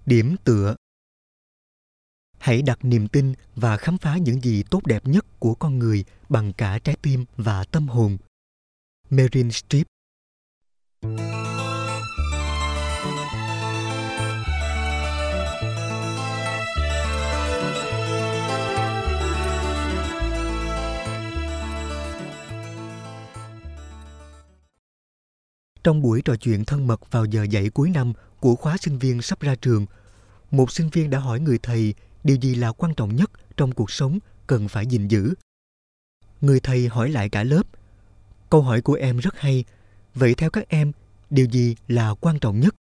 Điểm tựa. Hãy đặt niềm tin và khám phá những gì tốt đẹp nhất của con người bằng cả trái tim và tâm hồn. Meryl Streep. Trong buổi trò chuyện thân mật vào giờ dạy cuối năm của khóa sinh viên sắp ra trường, một sinh viên đã hỏi người thầy điều gì là quan trọng nhất trong cuộc sống cần phải gìn giữ. Người thầy hỏi lại cả lớp, câu hỏi của em rất hay, vậy theo các em, điều gì là quan trọng nhất?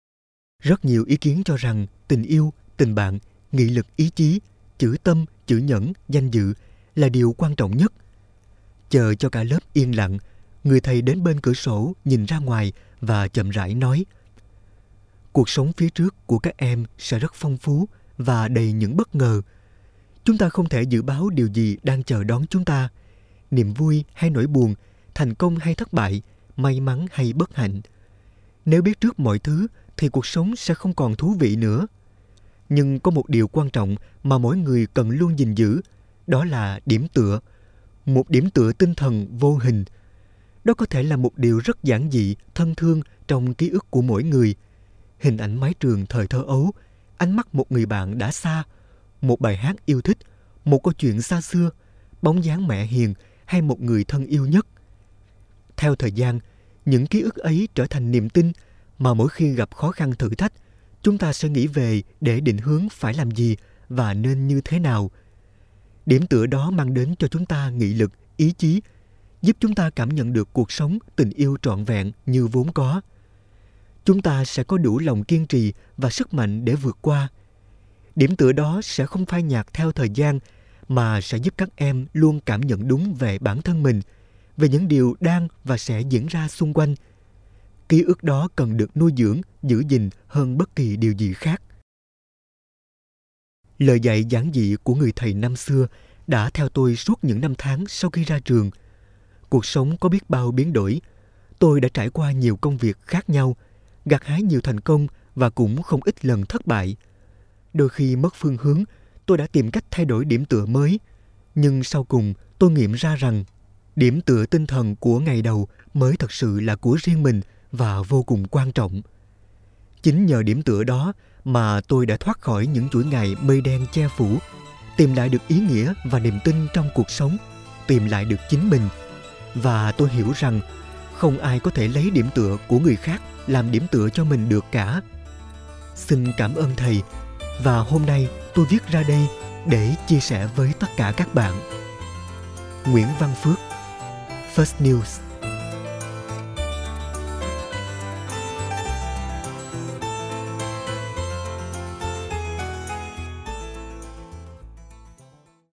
Rất nhiều ý kiến cho rằng tình yêu, tình bạn, nghị lực ý chí, chữ tâm, chữ nhẫn, danh dự là điều quan trọng nhất. Chờ cho cả lớp yên lặng, người thầy đến bên cửa sổ nhìn ra ngoài và chậm rãi nói: cuộc sống phía trước của các em sẽ rất phong phú và đầy những bất ngờ. Chúng ta không thể dự báo điều gì đang chờ đón chúng ta. Niềm vui hay nỗi buồn, thành công hay thất bại, may mắn hay bất hạnh. Nếu biết trước mọi thứ thì cuộc sống sẽ không còn thú vị nữa. Nhưng có một điều quan trọng mà mỗi người cần luôn gìn giữ, đó là điểm tựa. Một điểm tựa tinh thần vô hình. Đó có thể là một điều rất giản dị, thân thương trong ký ức của mỗi người. Hình ảnh mái trường thời thơ ấu, ánh mắt một người bạn đã xa, một bài hát yêu thích, một câu chuyện xa xưa, bóng dáng mẹ hiền hay một người thân yêu nhất. Theo thời gian, những ký ức ấy trở thành niềm tin mà mỗi khi gặp khó khăn thử thách, chúng ta sẽ nghĩ về để định hướng phải làm gì và nên như thế nào. Điểm tựa đó mang đến cho chúng ta nghị lực, ý chí, giúp chúng ta cảm nhận được cuộc sống, tình yêu trọn vẹn như vốn có. Chúng ta sẽ có đủ lòng kiên trì và sức mạnh để vượt qua. Điểm tựa đó sẽ không phai nhạt theo thời gian, mà sẽ giúp các em luôn cảm nhận đúng về bản thân mình, về những điều đang và sẽ diễn ra xung quanh. Ký ức đó cần được nuôi dưỡng, giữ gìn hơn bất kỳ điều gì khác. Lời dạy giản dị của người thầy năm xưa đã theo tôi suốt những năm tháng sau khi ra trường. Cuộc sống có biết bao biến đổi. Tôi đã trải qua nhiều công việc khác nhau, gặt hái nhiều thành công và cũng không ít lần thất bại. Đôi khi mất phương hướng, tôi đã tìm cách thay đổi điểm tựa mới. Nhưng sau cùng, tôi nghiệm ra rằng điểm tựa tinh thần của ngày đầu mới thật sự là của riêng mình và vô cùng quan trọng. Chính nhờ điểm tựa đó mà tôi đã thoát khỏi những chuỗi ngày mây đen che phủ, tìm lại được ý nghĩa và niềm tin trong cuộc sống, tìm lại được chính mình. Và tôi hiểu rằng không ai có thể lấy điểm tựa của người khác làm điểm tựa cho mình được cả. Xin cảm ơn thầy, và hôm nay tôi viết ra đây để chia sẻ với tất cả các bạn. Nguyễn Văn Phước, First News.